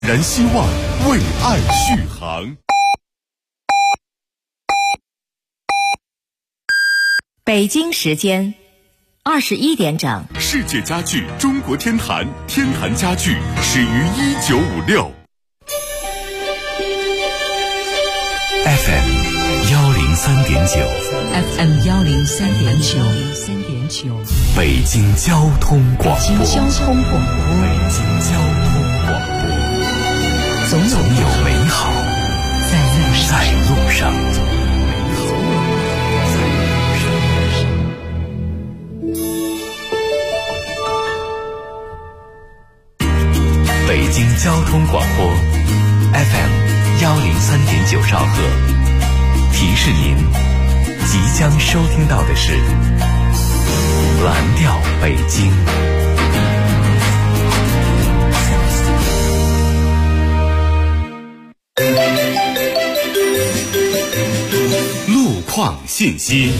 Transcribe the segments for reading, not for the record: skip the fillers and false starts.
燃希望，为爱续航。 北京时间21点整， 世界家具中国天坛，天坛家具始于1956。FM 103.9，FM 103.9， 北京交通广播， 北京交通广播，总有美好在路上。 北京交通广播 FM 103.9兆赫，提示您即将收听到的是蓝调北京。路况信息。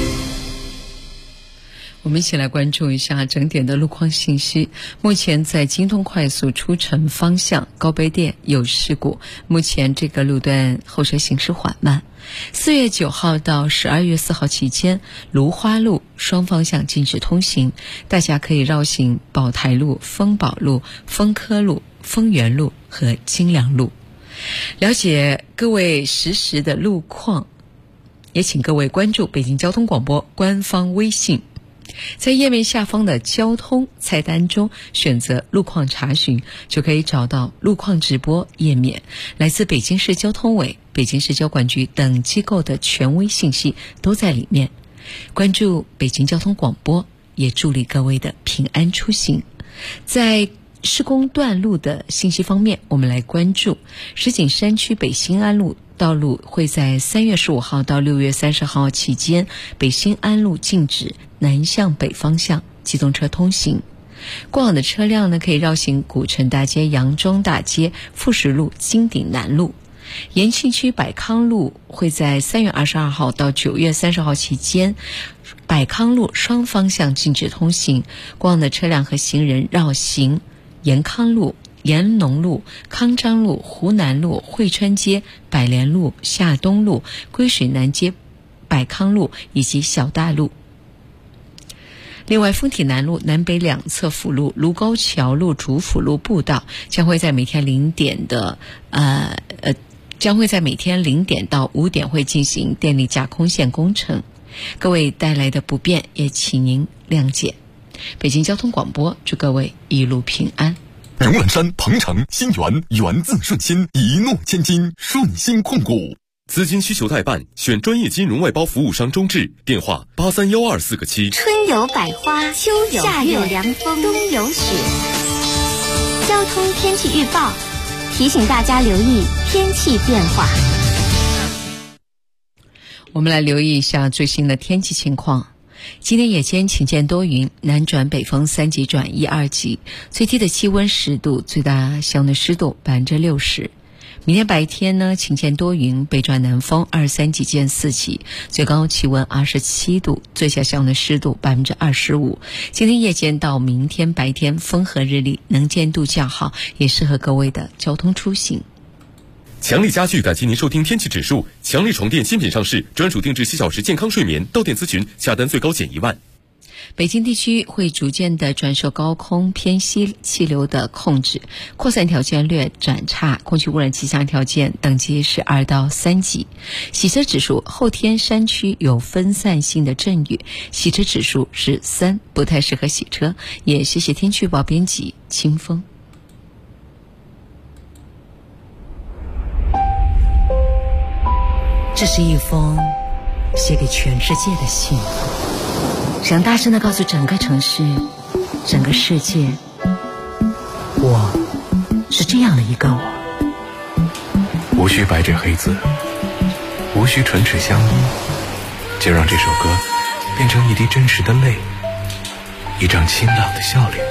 我们一起来关注一下整点的路况信息。目前在京通快速出城方向高碑店有事故，目前这个路段后车行驶缓慢。4月9号到12月4号期间，芦花路双方向禁止通行，大家可以绕行宝台路、丰宝路、丰科路、丰源路和金良路。了解各位实时的路况，也请各位关注北京交通广播官方微信，在页面下方的交通菜单中选择路况查询，就可以找到路况直播页面，来自北京市交通委、北京市交管局等机构的权威信息都在里面。关注北京交通广播，也助力各位的平安出行。在施工段路的信息方面，我们来关注石景山区北新安路道路会在3月15号到6月30号期间，北新安路禁止南向北方向机动车通行。过往的车辆呢，可以绕行古城大街、杨庄大街、富石路、金鼎南路。延庆区百康路会在3月22号到9月30号期间，百康路双方向禁止通行。过往的车辆和行人绕行延康路、延农路、康章路、湖南路、汇川街、百联路、夏东路、归水南街、百康路以及小大路。另外，丰体南路南北两侧辅路、卢沟桥路、主辅路步道将会在每天0点到5点会进行电力架空线工程，各位带来的不便也请您谅解。北京交通广播祝各位一路平安。 荣兰山、鹏城、新源，源自顺心，一诺千金，顺心控股。资金需求代办，选专业金融外包服务商中智，电话83124个7。 春有百花，秋有夏有凉风，冬有雪。交通天气预报提醒大家留意天气变化。 我们来留意一下最新的天气情况。今天夜间晴间多云，南转北风3级转1、2级，最低的气温10度，最大相对湿度60%。明天白天呢，晴间多云，北转南风2、3级见4级，最高气温27度，最小相对湿度25%。今天夜间到明天白天风和日丽，能见度较好，也适合各位的交通出行。 强力家具感谢您收听天气指数。强力床垫新品上市，专属定制7小时健康睡眠，到店咨询，下单最高减1万。 北京地区会逐渐的转受高空偏西气流的控制，扩散条件略转差，空气污染气象条件等级是2到3级。洗车指数，后天山区有分散性的阵雨，洗车指数是3，不太适合洗车。也谢谢天气预报编辑清风。 这是一封写给全世界的信，想大声地告诉整个城市、整个世界，我是这样的一个我。 无需白纸黑字，无需唇齿相依，就让这首歌变成一滴真实的泪，一张清朗的笑脸。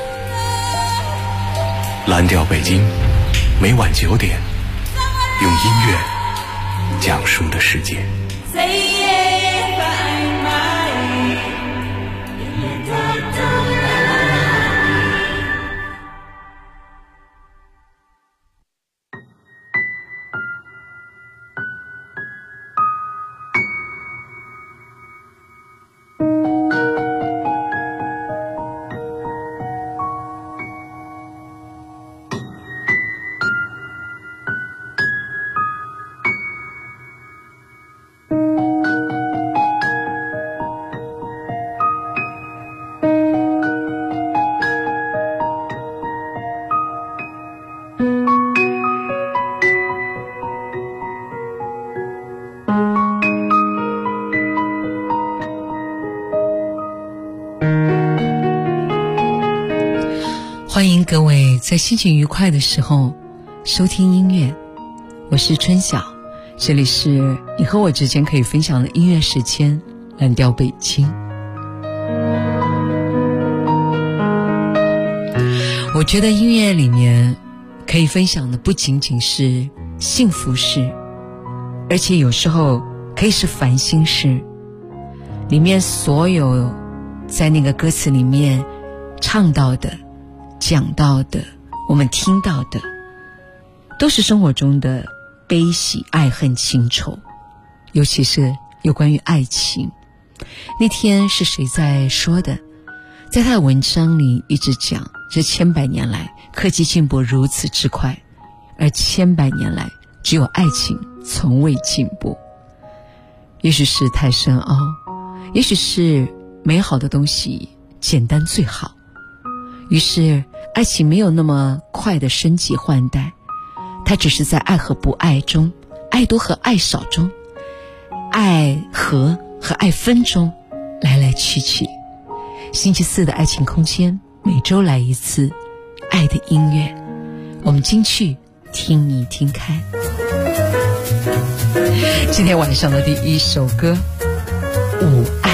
蓝调北京，每晚9点，用音乐讲述的世界。 各位在心情愉快的时候收听音乐，我是春晓，这里是你和我之间可以分享的音乐时间，蓝调北京。我觉得音乐里面可以分享的不仅仅是幸福事，而且有时候可以是烦心事。里面所有在那个歌词里面唱到的、讲到的、我们听到的，都是生活中的悲喜爱恨情仇，尤其是有关于爱情。那天是谁在说的？在他的文章里一直讲，这千百年来科技进步如此之快，而千百年来只有爱情从未进步。也许是太深奥，也许是美好的东西简单最好，于是爱情没有那么快的升级换代，它只是在爱和不爱中，爱多和爱少中，爱和爱分中来来去去。星期四的爱情空间，每周来一次爱的音乐，我们进去听你听开。今天晚上的第一首歌《无爱》。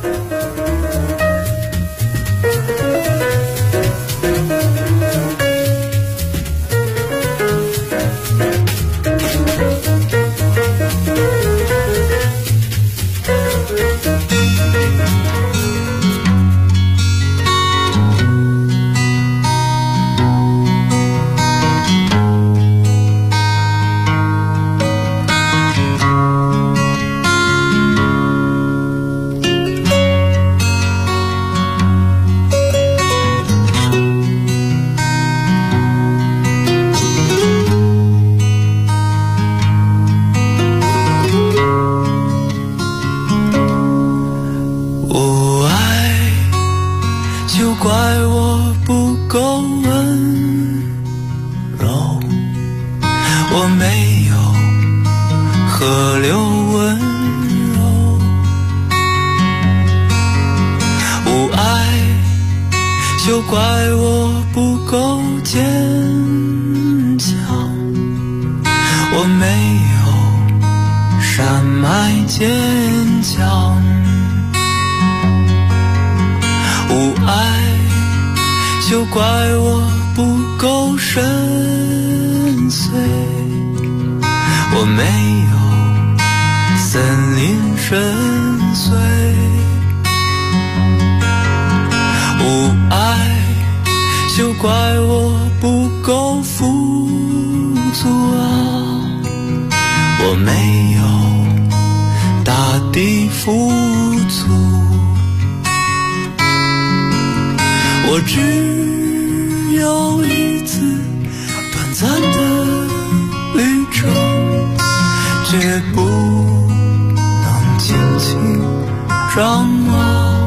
我只有一次短暂的旅程，却不能轻轻张望。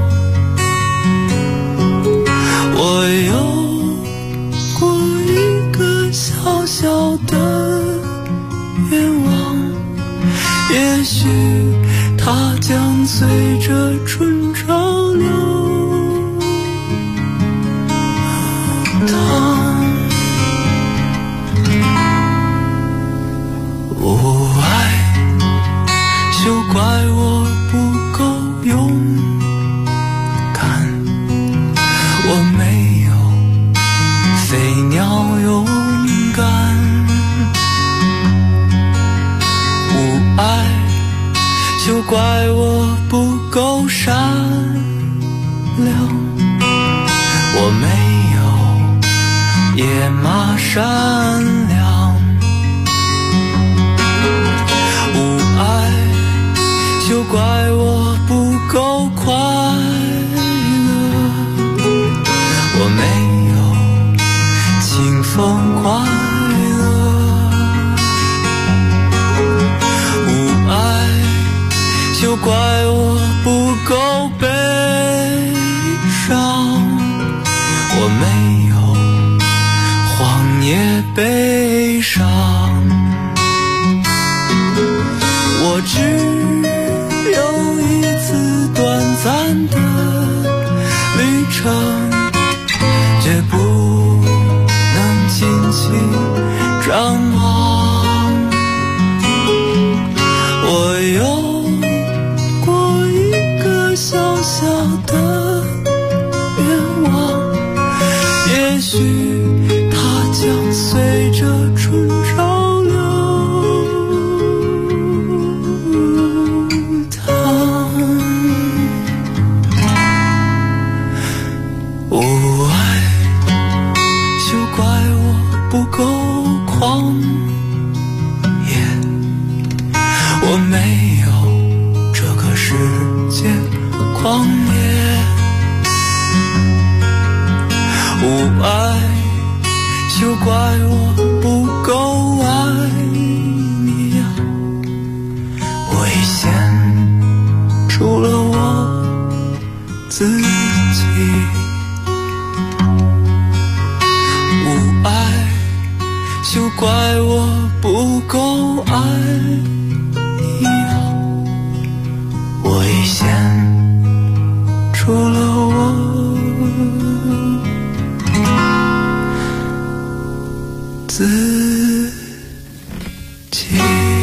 我有过一个小小的愿望，也许它将随着春潮流淌。无爱，休怪我不够勇敢，我没有飞鸟勇敢。无爱，休怪我不够善良，我没有野马善良。无爱，休怪我不够快乐，我没有清风快乐。无爱，休怪我不够悲伤，我没有荒野悲伤。我只有一次短暂的旅程，却不荒野，我没有这个世界狂野，无爱就怪我不够爱你啊，我已献出了我自己，无爱就怪我不够爱你啊，我已献出了我自己。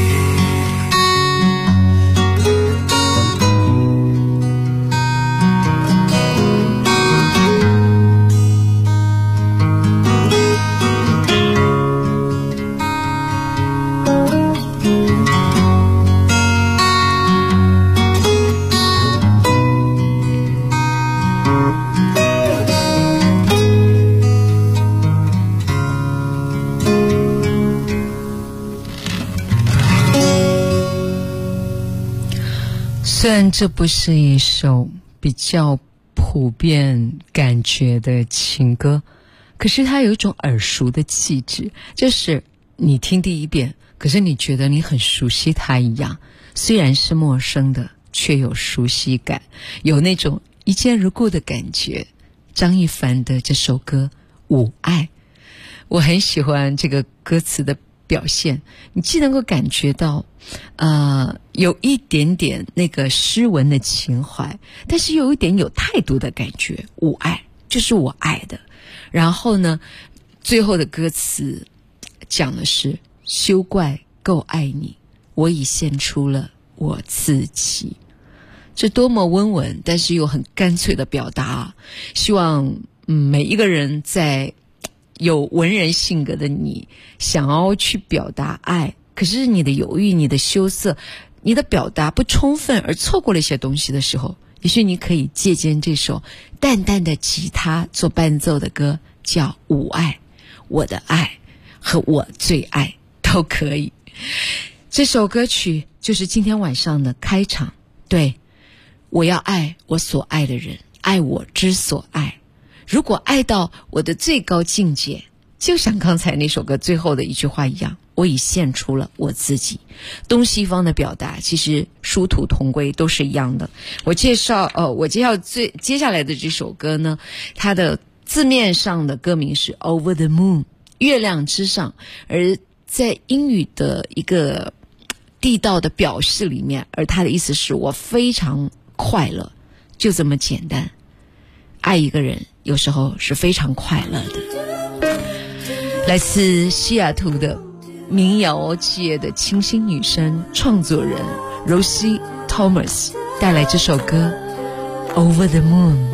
虽然这不是一首比较普遍感觉的情歌，可是它有一种耳熟的气质，就是你听第一遍，可是你觉得你很熟悉它一样，虽然是陌生的，却有熟悉感，有那种一见如故的感觉。张一凡的这首歌《吾爱》，我很喜欢这个歌词的表现，你既能够感觉到有一点点那个诗文的情怀，但是又有一点有态度的感觉。吾爱就是我爱的，然后呢最后的歌词讲的是休怪够爱你，我已献出了我自己。这多么温文但是又很干脆的表达，希望每一个人在有文人性格的你想要去表达爱，可是你的犹豫，你的羞涩，你的表达不充分而错过了一些东西的时候，也许你可以借鉴这首淡淡的吉他做伴奏的歌，叫《吾爱》，我的爱和我最爱都可以。这首歌曲就是今天晚上的开场，对，我要爱我所爱的人，爱我之所爱。如果爱到我的最高境界，就像刚才那首歌最后的一句话一样，我已献出了我自己。东西方的表达其实殊途同归，都是一样的。我介绍接下来的这首歌呢，它的字面上的歌名是 Over the Moon， 月亮之上，而在英语的一个地道的表示里面，而它的意思是我非常快乐，就这么简单。爱一个人有时候是非常快乐的。来自西雅图的民谣界的清新女生创作人 Rosie Thomas 带来这首歌 Over the Moon。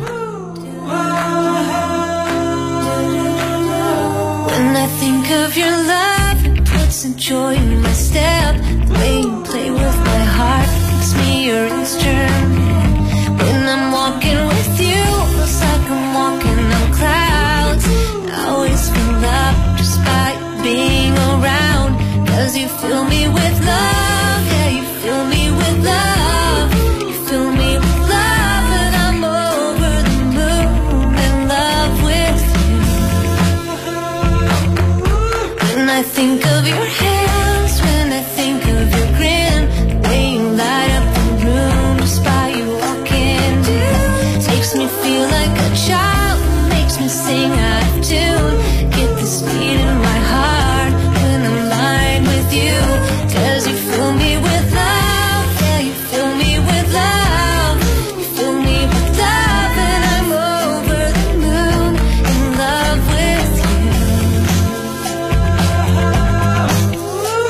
When I think of your love, it puts a joy in my step. The way you play with my heart makes me your instrument. When I'm walking with you, feels like I'm walking on clouds. I always feel up just by being around, 'cause you fill me with love, yeah, you fill me with love, you fill me with love, and I'm over the moon in love with you. When I think of your hands, when I think of your grin, the way you light up the room just by you walking in, makes me feel like a child, makes me sing out of tune, get this beat in my heart when I'm lying with you, 'cause you fill me with love, yeah, you fill me with love, you fill me with love, and I'm over the moon in love with you.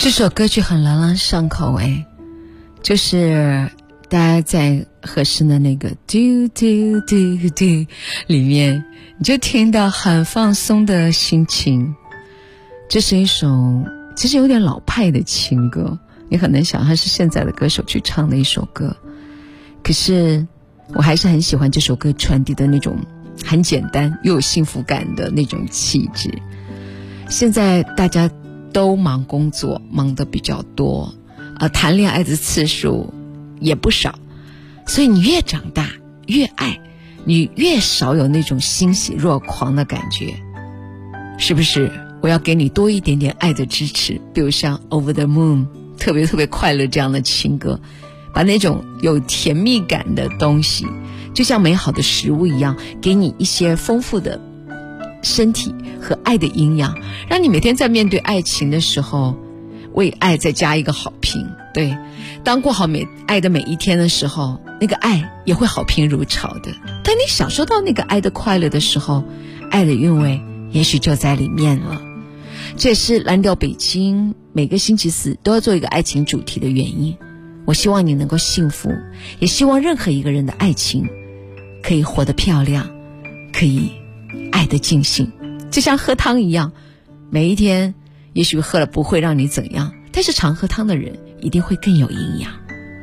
这首歌曲很朗朗上口哎，就是大家在合适的那个嘟嘟嘟嘟里面，你就听到很放松的心情。这是一首其实有点老派的情歌，你很难想它是现在的歌手去唱的一首歌，可是我还是很喜欢这首歌传递的那种很简单又有幸福感的那种气质。现在大家都忙工作，忙得比较多，谈恋爱的次数也不少，所以你越长大越爱，你越少有那种欣喜若狂的感觉，是不是？我要给你多一点点爱的支持，比如像 Over the Moon 特别特别快乐这样的情歌，把那种有甜蜜感的东西就像美好的食物一样，给你一些丰富的身体和爱的营养，让你每天在面对爱情的时候为爱再加一个好评。对，当过好爱的每一天的时候，那个爱也会好评如潮的。当你享受到那个爱的快乐的时候，爱的韵味也许就在里面了。这也是蓝调北京每个星期四都要做一个爱情主题的原因。我希望你能够幸福，也希望任何一个人的爱情可以活得漂亮，可以爱得尽兴，就像喝汤一样，每一天也许喝了不会让你怎样，但是常喝汤的人一定会更有营养。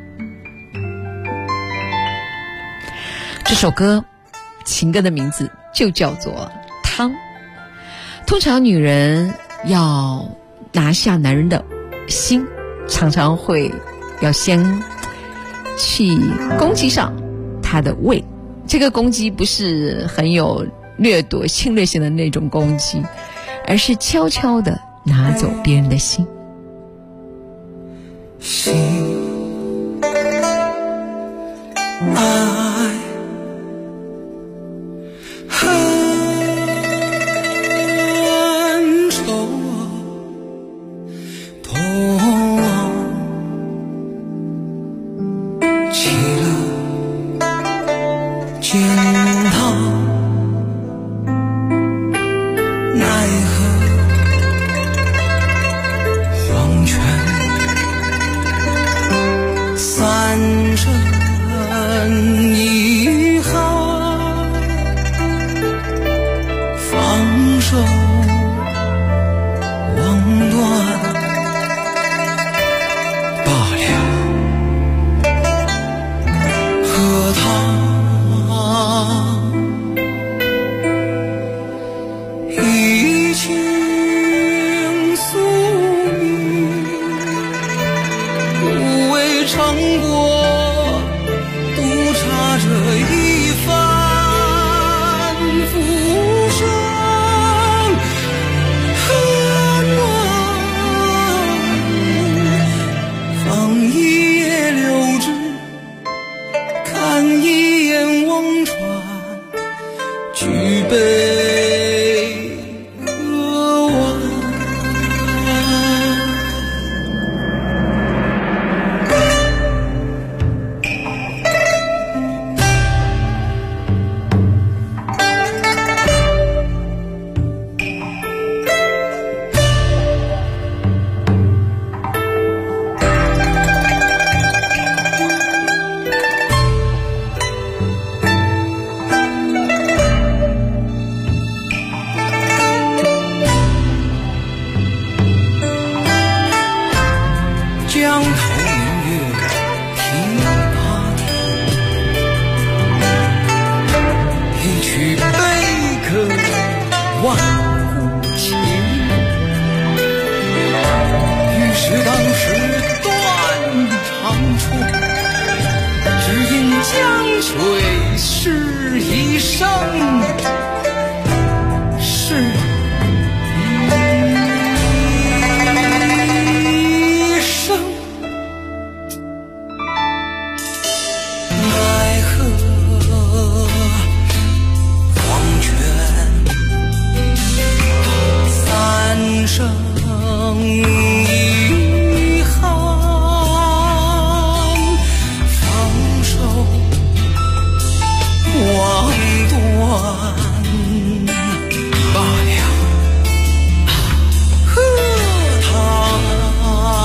这首歌情歌的名字就叫做汤。通常女人要拿下男人的心，常常会要先去攻击上他的胃。这个攻击不是很有掠夺侵略性的那种攻击，而是悄悄地拿走别人的心。 心爱恨愁痛起了惊涛，奈何黄泉三生遗憾，放手忘断罢了，喝汤一情宿命，无谓成果独差这一番浮生和暖，放一夜流至，看一眼望穿，举杯歌完。江头明月听那一曲悲歌万古情，于是当时断肠处，只因江水是一生，是一生。奈何黄泉三生遗憾，放手忘断罢了，喝汤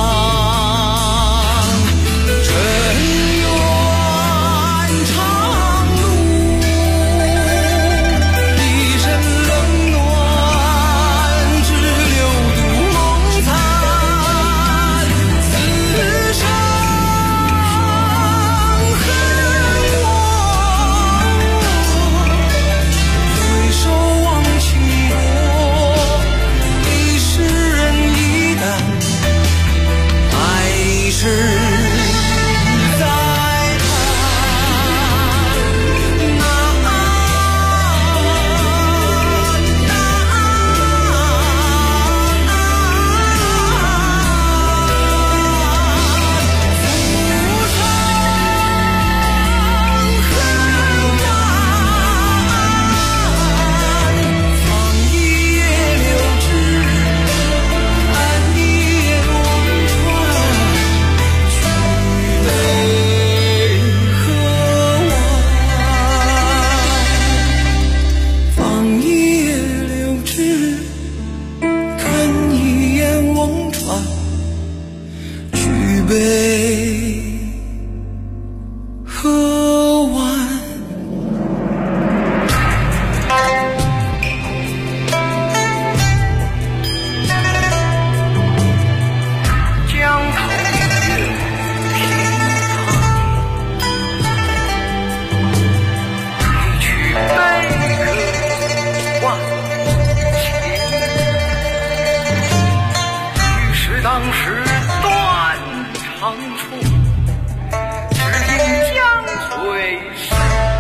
只因江水逝。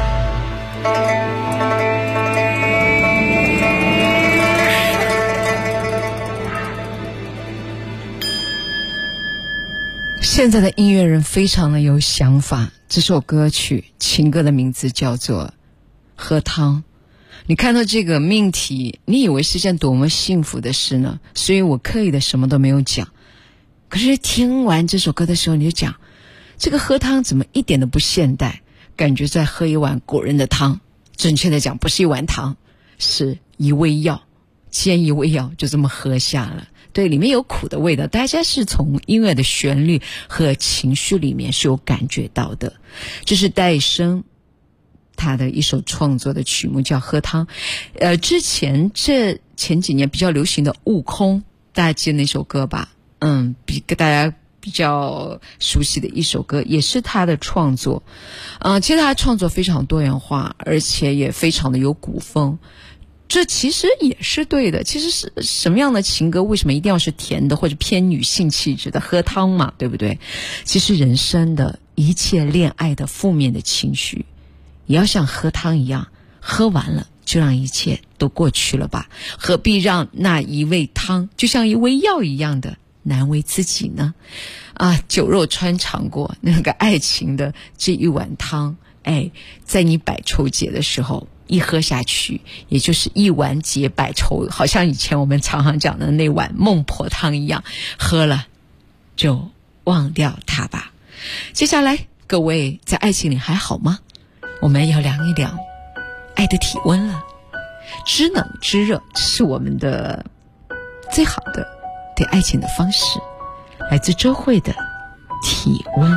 现在的音乐人非常的有想法，这首歌曲情歌的名字叫做《喝汤》。你看到这个命题，你以为是件多么幸福的事呢？所以我刻意的什么都没有讲。可是听完这首歌的时候，你就讲这个喝汤怎么一点都不现代，感觉在喝一碗古人的汤。准确的讲，不是一碗汤，是一味药，煎一味药就这么喝下了。对，里面有苦的味道，大家是从音乐的旋律和情绪里面是有感觉到的。这是戴生他的一首创作的曲目叫《喝汤》。之前前几年比较流行的《悟空》，大家记得那首歌吧？大家比较熟悉的一首歌，也是他的创作。其实他的创作非常多元化，而且也非常的有古风。这其实也是对的。其实是什么样的情歌为什么一定要是甜的或者偏女性气质的？喝汤嘛，对不对？其实人生的一切恋爱的负面的情绪也要像喝汤一样，喝完了就让一切都过去了吧，何必让那一味汤就像一味药一样的难为自己呢？酒肉穿肠过，那个爱情的这一碗汤，在你百愁解的时候一喝下去，也就是一碗解百愁，好像以前我们常常讲的那碗孟婆汤一样，喝了就忘掉它吧。接下来各位在爱情里还好吗？我们要量一量爱的体温了。知冷知热是我们的最好的对爱情的方式。来自周慧的体温。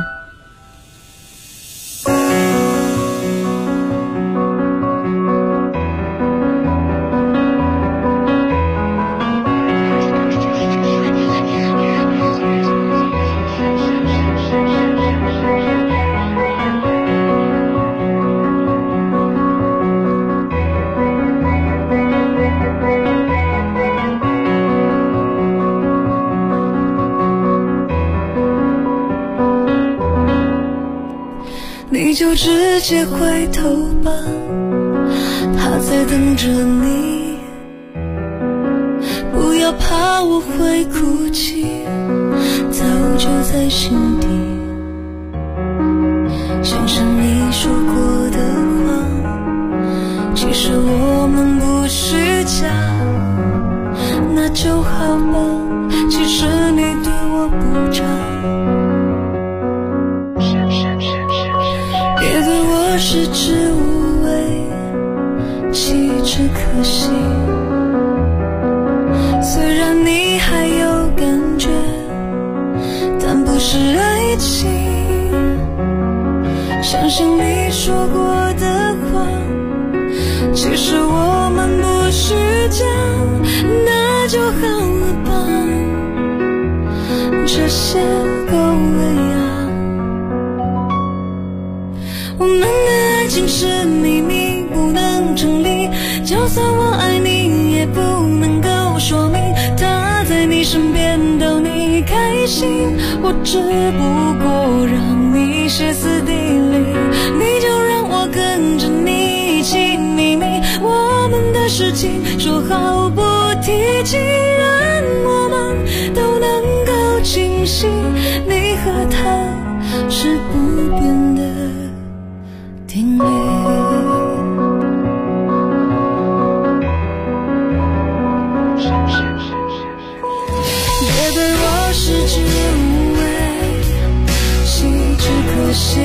你就直接回头吧，他在等着你，不要怕我会哭泣，早就在心底。想想你说过的话，其实我们不是假，那就好吧，其实你对我不差，别对我食之无味，弃之可惜。虽然你还有感觉，但不是爱情。想想你说过的话，其实我们不是假，那就好了吧，这些够了呀。我们的爱情是秘密，不能成立，就算我爱你也不能够说明他在你身边逗你开心，我只不过让你歇斯底里，你就让我跟着你一起秘密，我们的事情说好不提起，让我们都能够清晰，你和他是不变的定律。别对我食之无味，弃之可惜。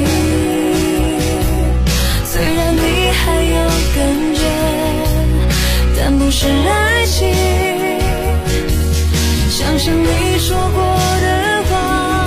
虽然你还有感觉，但不是爱情。想想你说过的话，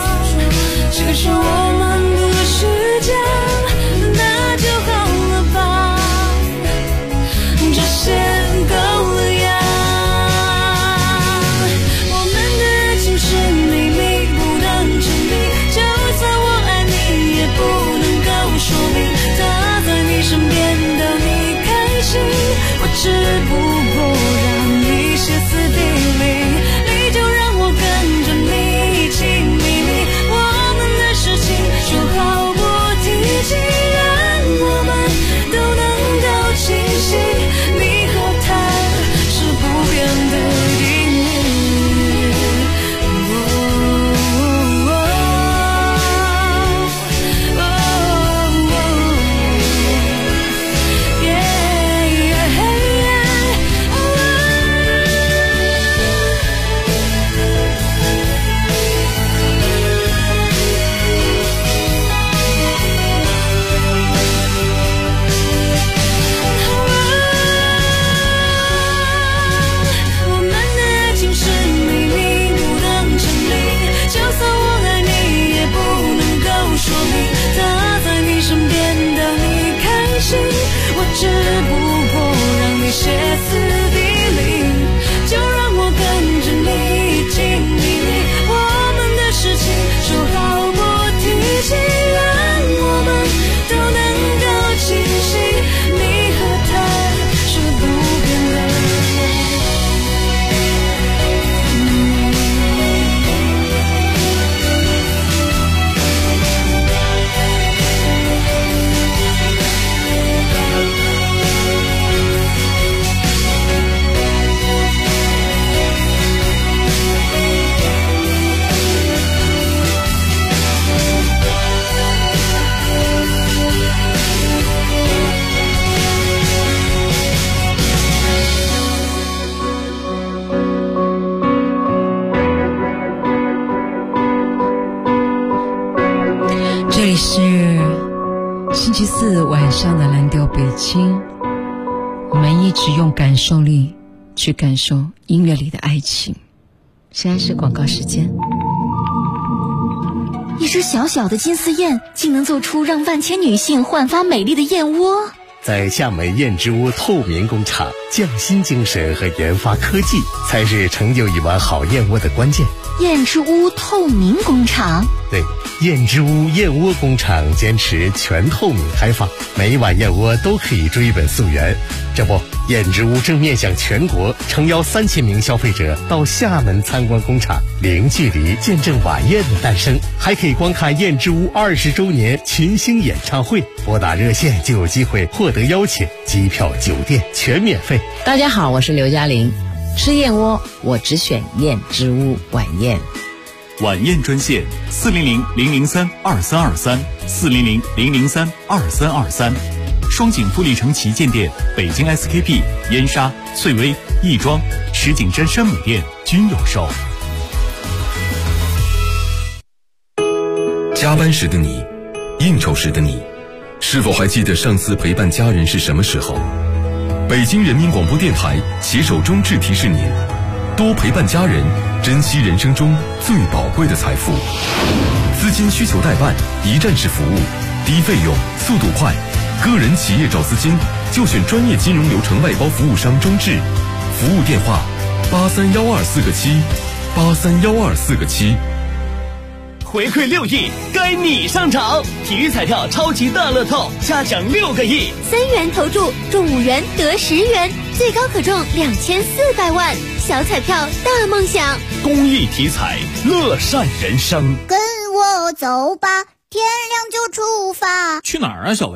这里是星期四晚上的蓝调北京，我们一直用感受力去感受音乐里的爱情。现在是广告时间。 一只小小的金丝燕，竟能做出让万千女性焕发美丽的燕窝。 在厦门燕之屋透明工厂，匠心精神和研发科技才是成就一碗好燕窝的关键。 燕之屋透明工厂， 对，燕之屋燕窝工厂坚持全透明开放，每一碗燕窝都可以追本溯源。这不，燕之屋正面向全国，诚邀3000名消费者到厦门参观工厂，零距离见证晚宴的诞生，还可以观看燕之屋20周年群星演唱会。拨打热线就有机会获得邀请，机票、酒店全免费。 大家好，我是刘嘉玲。吃燕窝，我只选燕之屋晚宴。 晚宴专线400-003-2323，400-003-2323。双井富力城旗舰店、北京 SKP、燕莎、翠微、亦庄、石景山山姆店均有售。 加班时的你，应酬时的你，是否还记得上次陪伴家人是什么时候？北京人民广播电台携手中智提示您，多陪伴家人，珍惜人生中最宝贵的财富。资金需求代办，一站式服务，低费用，速度快。个人企业找资金就选专业金融流程外包服务商中智，服务电话831247，831247。 回馈6亿，该你上场！体育彩票超级大乐透，下奖6个亿 ，3元投注中5元得10元，最高可中2400万。小彩票大梦想， 公益体彩，乐善人生。 跟我走吧，天亮就出发。 去哪儿啊，小薇？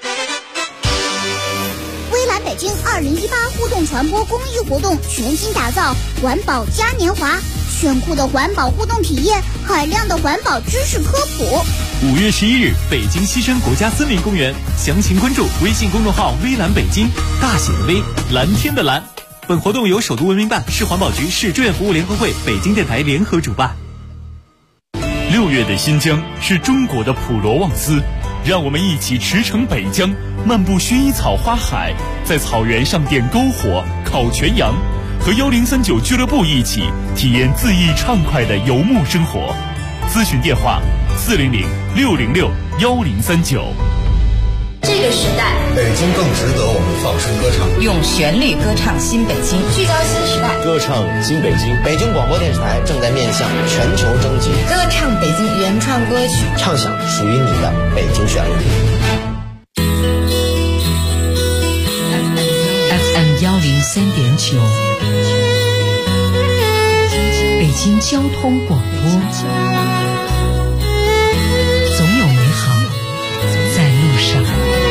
微蓝北京2018互动传播公益活动全新打造环保嘉年华，炫酷的环保互动体验，海量的环保知识科普。 5月11日，北京西山国家森林公园，详情关注微信公众号微蓝北京，大写的微，蓝天的蓝。本活动由首都文明办、市环保局、市志愿服务联合会、北京电台联合主办。6月的新疆是中国的普罗旺斯，让我们一起驰骋北疆，漫步薰衣草花海，在草原上点篝火、烤全羊，和1039俱乐部一起体验恣意畅快的游牧生活。咨询电话400-606-1039。 这个时代， 北京更值得我们放声歌唱， 用旋律歌唱新北京，聚焦新时代， 歌唱新北京。北京广播电视台正在面向全球征集， 歌唱北京原创歌曲， 唱响属于你的北京旋律。 FM 103.9，北京交通广播，总有美好在路上。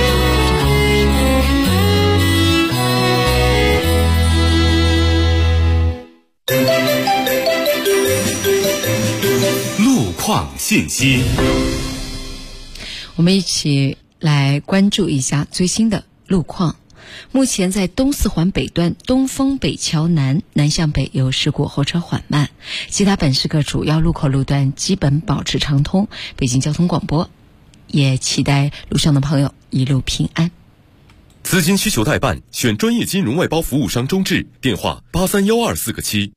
路况信息， 我们一起来关注一下最新的路况。目前在东四环北段东风北桥南向北有事故，后车缓慢，其他本市各主要路口路段基本保持畅通。北京交通广播也期待路上的朋友一路平安。 资金需求代办，选专业金融外包服务商中智，电话831247。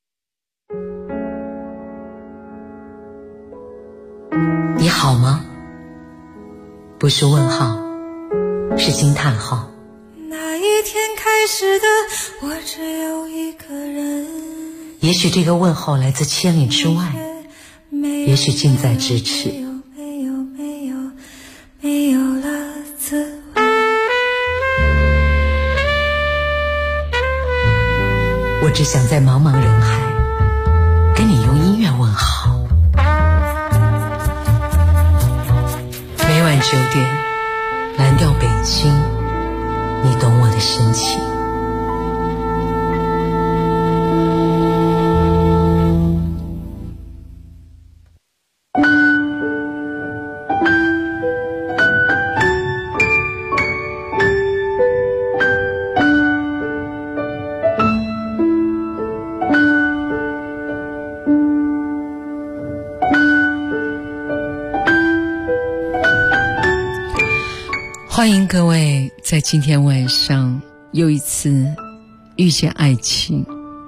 你好吗？不是问号，是惊叹号。 那一天开始的，我只有一个人。 也许这个问候来自千里之外，也许近在咫尺。 没有了滋味。 我只想在茫茫人海，跟你用音乐问好。每晚9点，蓝调北京，你懂我的深情。 欢迎各位在今天晚上又一次遇见爱情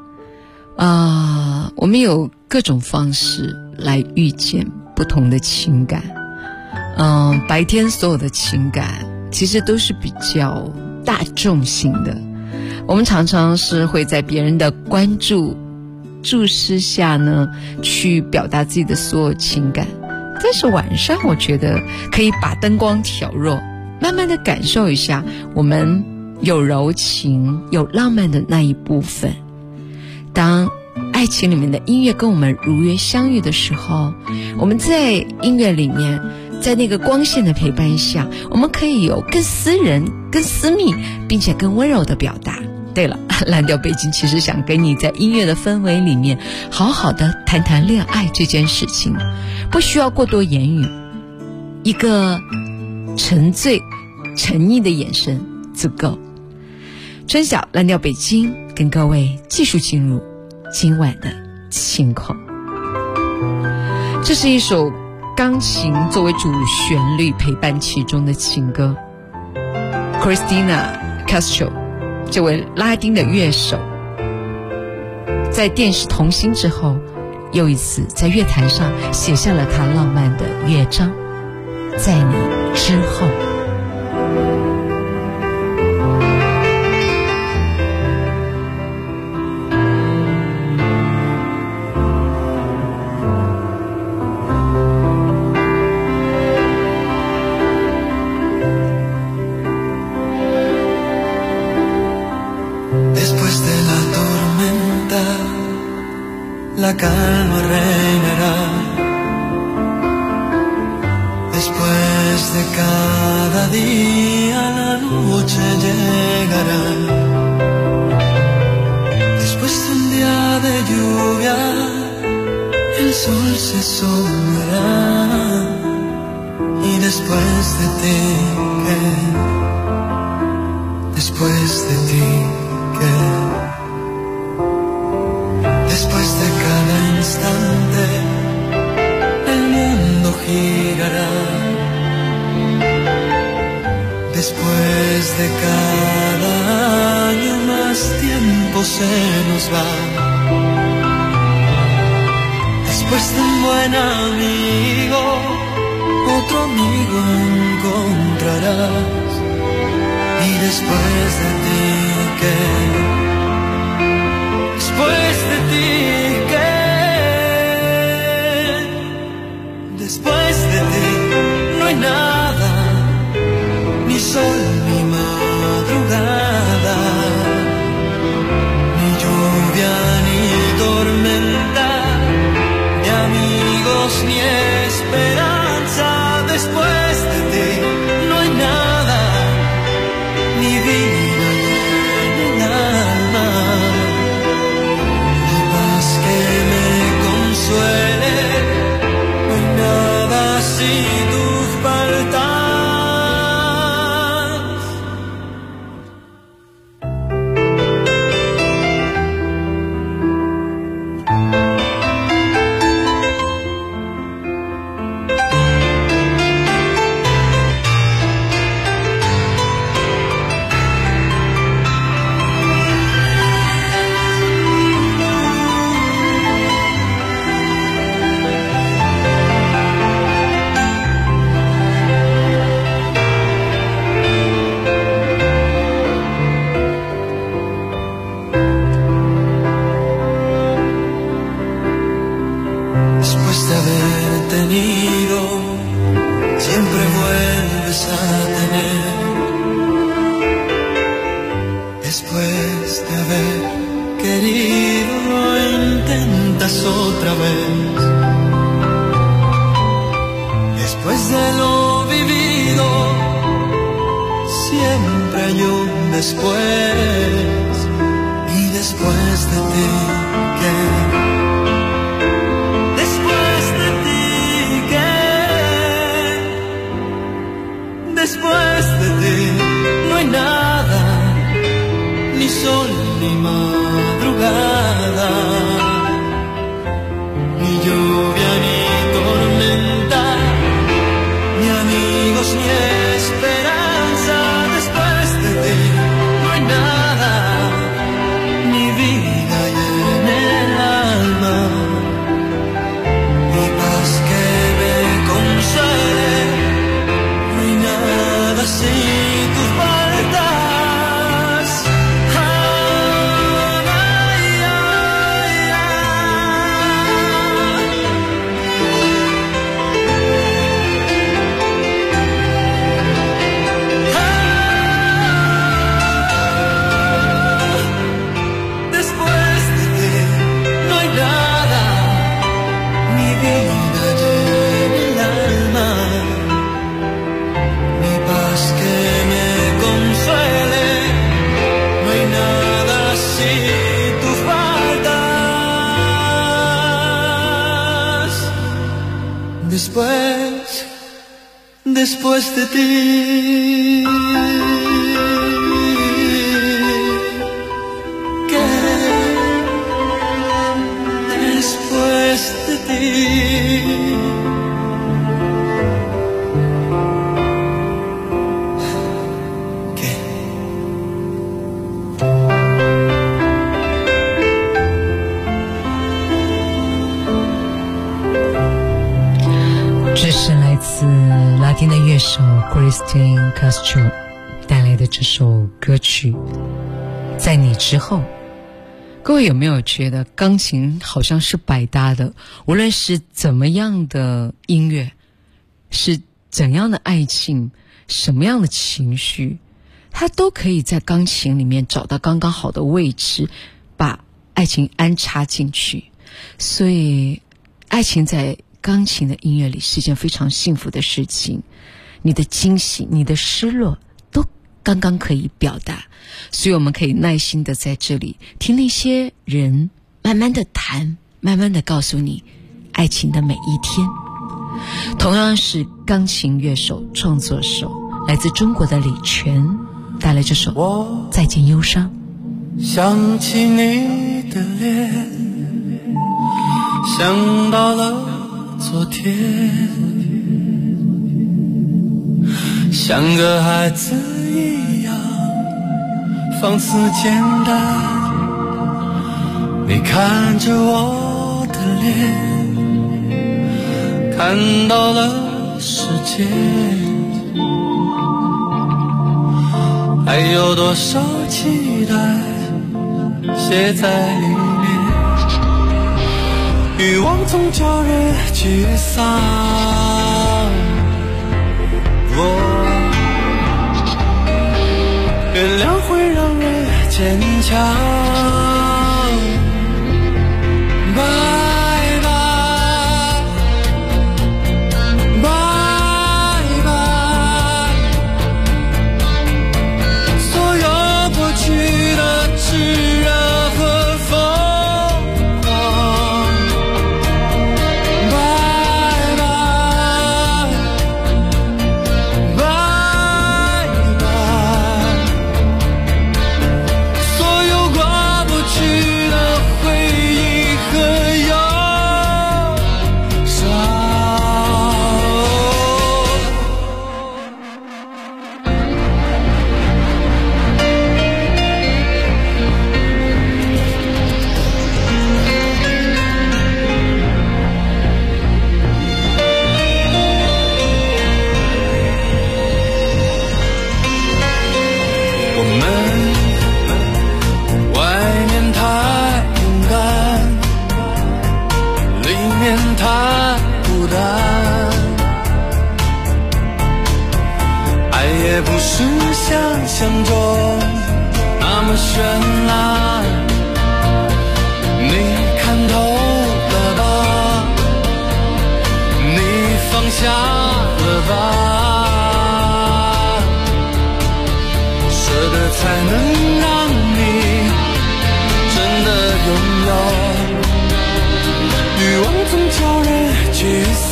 我们有各种方式来遇见不同的情感。白天所有的情感其实都是比较大众性的，我们常常是会在别人的关注注视下呢去表达自己的所有情感，但是晚上我觉得可以把灯光调弱，慢慢的感受一下我们有柔情有浪漫的那一部分。当爱情里面的音乐跟我们如约相遇的时候，我们在音乐里面，在那个光线的陪伴下，我们可以有更私人更私密并且更温柔的表达。对了，蓝调北京其实想跟你在音乐的氛围里面好好的谈谈恋爱这件事情，不需要过多言语，一个沉醉沉溺的眼神足够。春晓蓝调北京跟各位继续进入今晚的情况。这是一首钢琴作为主旋律陪伴其中的情歌， Cristina Castro 这位拉丁的乐手在电视童星之后，又一次在乐坛上写下了他浪漫的乐章，在你之后。 La calma reinará. Después de cada día la noche llegará. Después de un día de lluvia el sol se asomará. Y después de ti, ¿qué? Después de ti, ¿qué? Después de cada instante el mundo girará. Después de cada año más tiempo se nos va. Después de un buen amigo otro amigo encontrarás. Y después de ti, ¿qué? Después de ti, ¿qué? Después de ti no hay nada, ni sol ni madrugada, ni lluvia ni tormenta, ni amigos ni esperanza. Después de ti no hay nada, ni vida ni el alma. Suele, no hay nada si tú faltas. Otra vez, después de lo vivido, siempre hay un después. Y después de ti, ¿qué? Después de ti, ¿qué? Después de ti no hay nada, ni sol ni madrugada, ni lluvia ni tormenta, ni amigos ni esperanza. después de ti. ¿Qué después de ti? 这是来自拉丁的乐手 Christine Castro 带来的这首歌曲《在你之后》。各位有没有觉得钢琴好像是百搭的？无论是怎么样的音乐，是怎样的爱情，什么样的情绪，它都可以在钢琴里面找到刚刚好的位置，把爱情安插进去。所以爱情在钢琴的音乐里是一件非常幸福的事情，你的惊喜，你的失落都刚刚可以表达。所以我们可以耐心的在这里听那些人慢慢的谈，慢慢的告诉你爱情的每一天。同样是钢琴乐手创作手，来自中国的李泉带来这首《再见忧伤》。 想起你的脸，想到了昨天，像个孩子一样放肆简单，你看着我的脸，看到了世界，还有多少期待写在里面，欲望总叫人沮丧。原谅会让人坚强。拜拜，拜拜，所有过去的炽热和疯狂。拜拜，拜拜，所有过不去的回忆和忧伤。我们外面太勇敢，里面太孤单，爱也不是想象中那么绚烂。你看透了吧？你放下了吧？舍得才能让你真的拥有，欲望总叫人沮丧。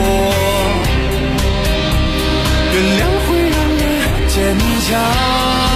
原谅会让人坚强。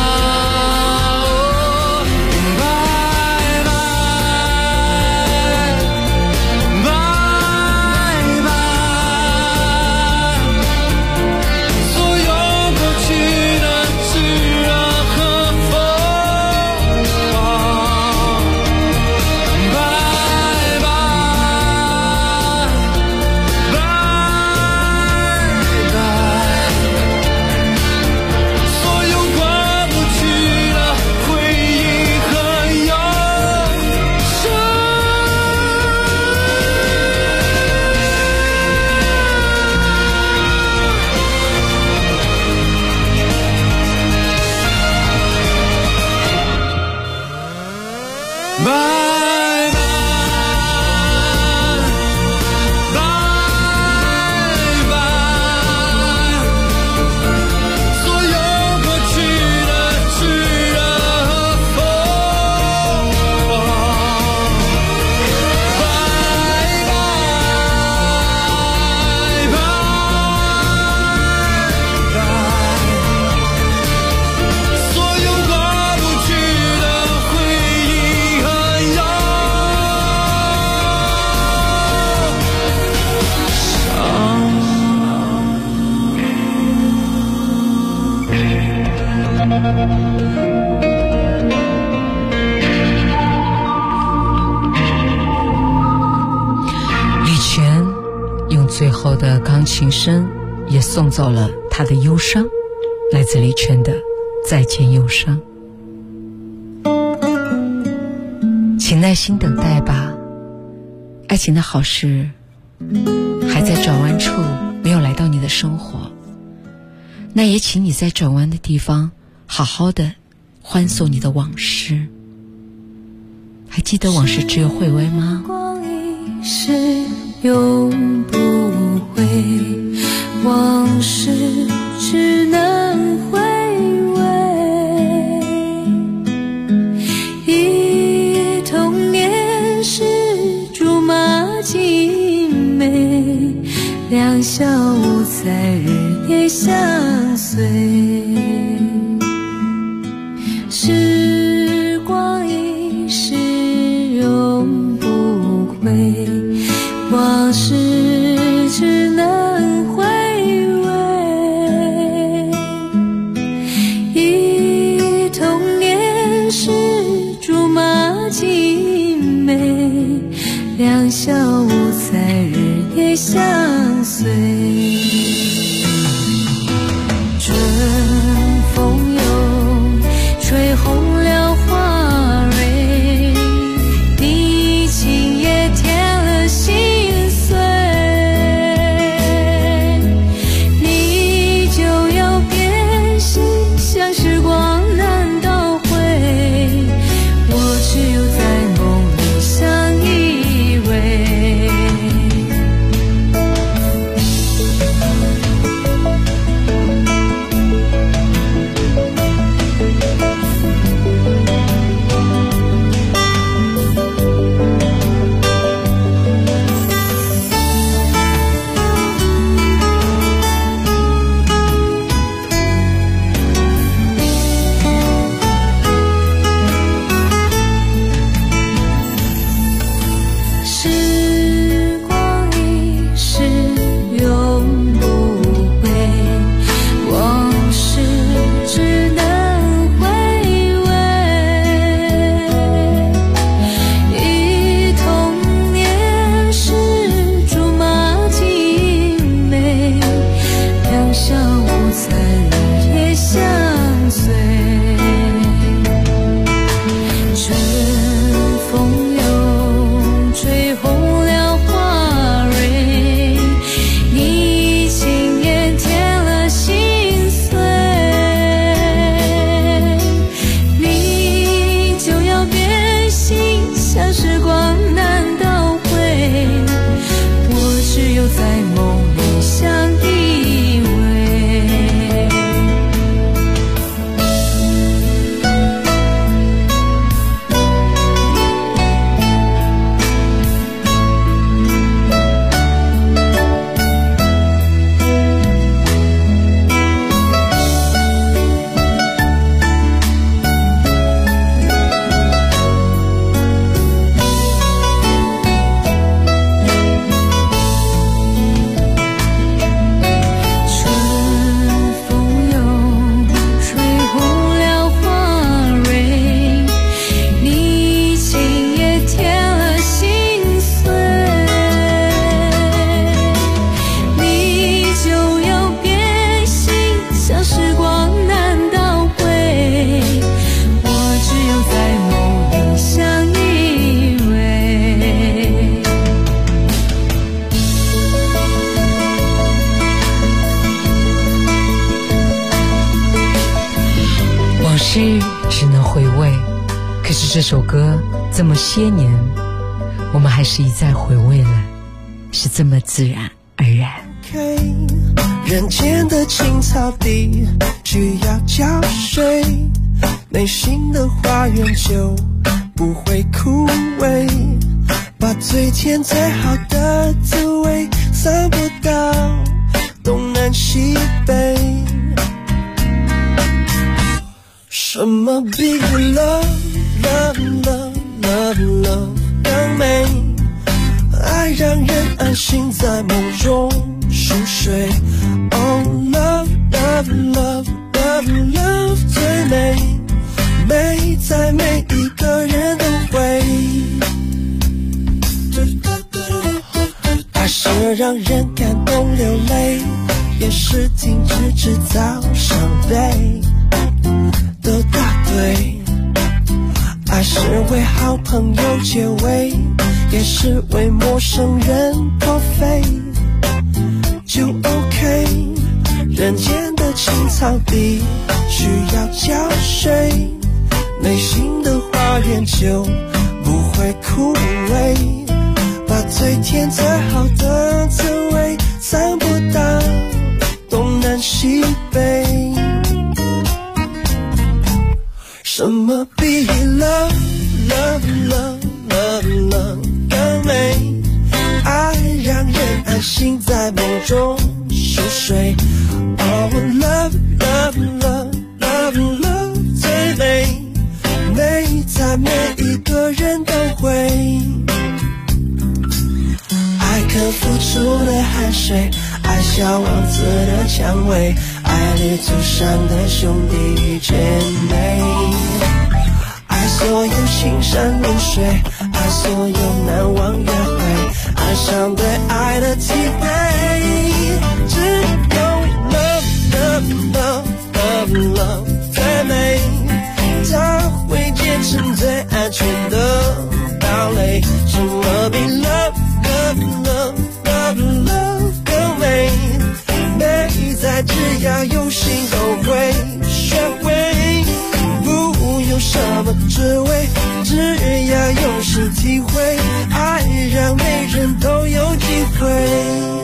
用最后的钢琴声也送走了他的忧伤，来自李泉的《再见忧伤》。请耐心等待吧，爱情的好事还在转弯处，没有来到你的生活，那也请你在转弯的地方好好的欢送你的往事。还记得往事只有回味吗？ 时光一逝永不回，往事只能回味，忆童年时竹马青梅，两小无猜日夜相随。时光一逝永不回，往事只能回味，忆童年时竹马青梅，两小无猜日夜相随。春风又吹红了花蕊，你情也添了心碎，你就要变心，像时光难倒回，我只有在梦里相依偎。时光一逝永不回，往事只能回味，忆童年时竹马青梅，两小无猜日夜相随。春风又吹红了花蕊，你情也添了心碎，你就要变心，像时光难倒回，我只有在梦里相依偎。春风又吹红了花蕊，你情也添了心碎，你就要变心，像时光难倒回，我只有在梦里相依偎。 往事只能回味，可是这首歌这么些年，我们还是一再回味了，是这么自然而然。 人间的青草地需要浇水，内心的花园就不会枯萎，把最甜最好的滋味散播到东南西北。什么比 love love love love love 更美？爱让人安心在梦中熟睡。Oh love love love love love 最美，美在每一个人都会。爱是让人感动流泪，也是停止制造伤悲的大对。爱是为好朋友结尾，也是为陌生人破费，就 OK。 人间的青草地需要浇水，内心的花园就不会枯萎，把最甜最好的滋味散布到东南西北。什么比 love love love love love 更美？爱让人安心在梦中熟睡。Oh love love love love love 最美，美在每一个人都会。爱肯付出的汗水，爱小王子的蔷薇，爱旅途上的兄弟与姐妹，爱所有青山绿水，爱所有难忘约会，爱上对爱的体会。只有 love love love love love 最美，它会结成最安全的堡垒。什么比 love love love love love 更美？美在只要有心都会学会，不用什么滋味，只要用心体会，爱让每人都有机会。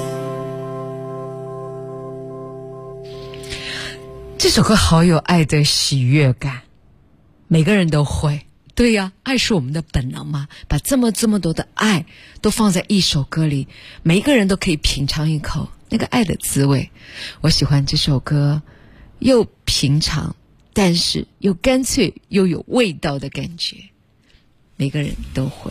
这首歌好有爱的喜悦感，每个人都会。对呀，爱是我们的本能嘛，把这么多的爱都放在一首歌里，每一个人都可以品尝一口那个爱的滋味。我喜欢这首歌，又平常，但是又干脆又有味道的感觉，每个人都会。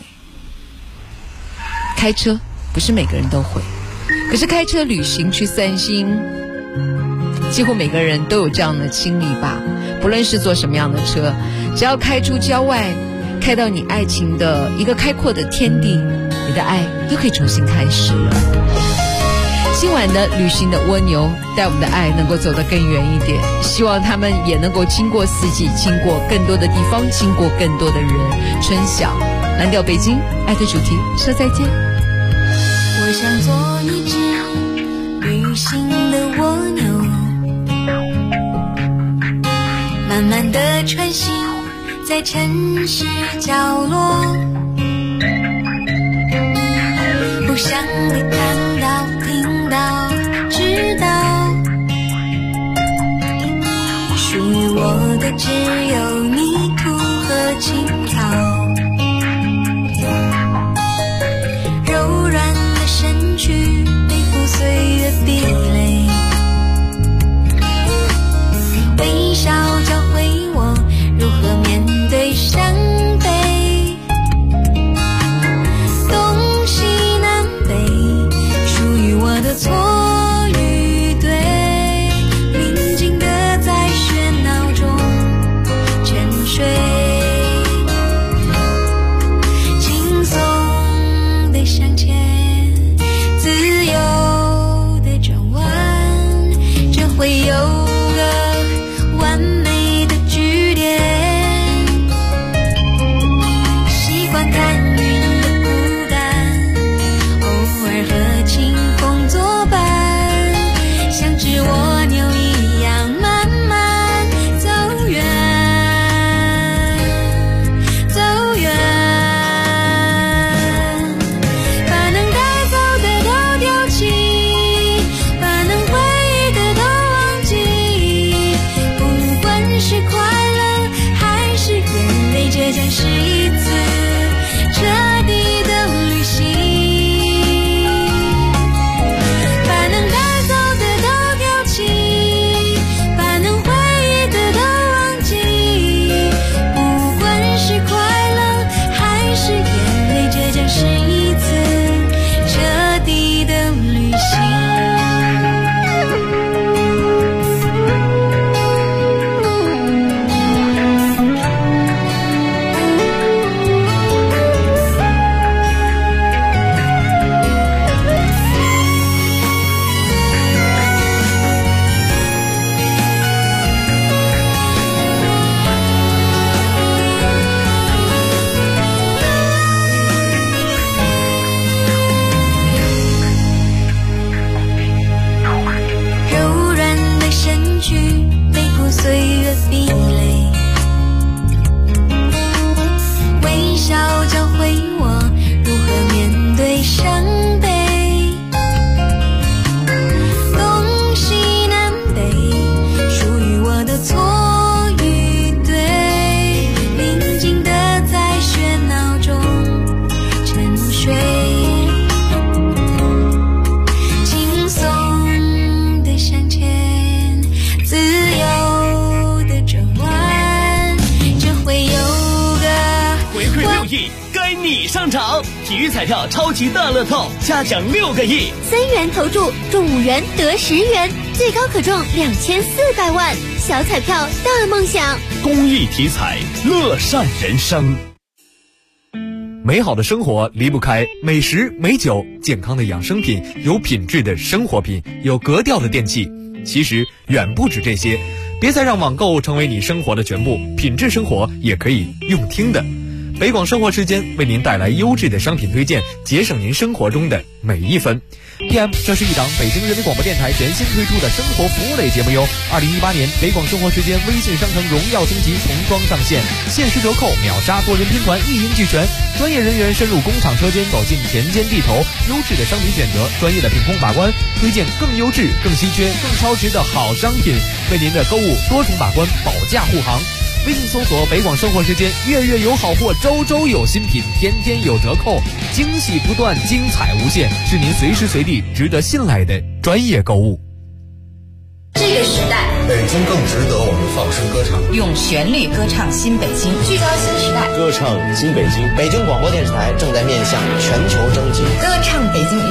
开车不是每个人都会，可是开车旅行去散心，几乎每个人都有这样的经历吧。不论是坐什么样的车，只要开出郊外，开到你爱情的一个开阔的天地，你的爱又可以重新开始了。今晚的旅行的蜗牛带我们的爱能够走得更远一点，希望他们也能够经过四季，经过更多的地方，经过更多的人。春晓蓝调北京，爱的主题说再见。 我想做一只旅行的蜗牛，慢慢地穿行在城市角落，不想你看到听到知道，属于我的只有泥土和青草，柔软的身躯背负岁月壁垒，微笑教会我如何面对伤悲，东西南北属于我的错与对，宁静地在喧闹中沉睡。 你上场！体育彩票超级大乐透，嘉奖6个亿 ，3元投注中5元得10元，最高可中2400万。小彩票大梦想， 公益体彩，乐善人生。 美好的生活离不开美食美酒，健康的养生品，有品质的生活品，有格调的电器。其实远不止这些，别再让网购成为你生活的全部，品质生活也可以用听的。北广生活时间为您带来优质的商品推荐，节省您生活中的每一分。PM， 这是一档北京人民广播电台全新推出的生活服务类节目哟。2018年北广生活时间微信商城荣耀升级重装上线，限时折扣，秒杀多人拼团，一应俱全。专业人员深入工厂车间，走进田间地头，优质的商品选择，专业的品控把关，推荐更优质、更稀缺、更超值的好商品，为您的购物多重把关，保价护航。微信搜索北广生活时间，月月有好货，周周有新品，天天有折扣，惊喜不断，精彩无限，是您随时随地值得信赖的专业购物。 这个时代， 北京更值得我们放声歌唱， 用旋律歌唱新北京，聚焦新时代， 歌唱新北京。北京广播电视台正在面向全球征集， 歌唱北京。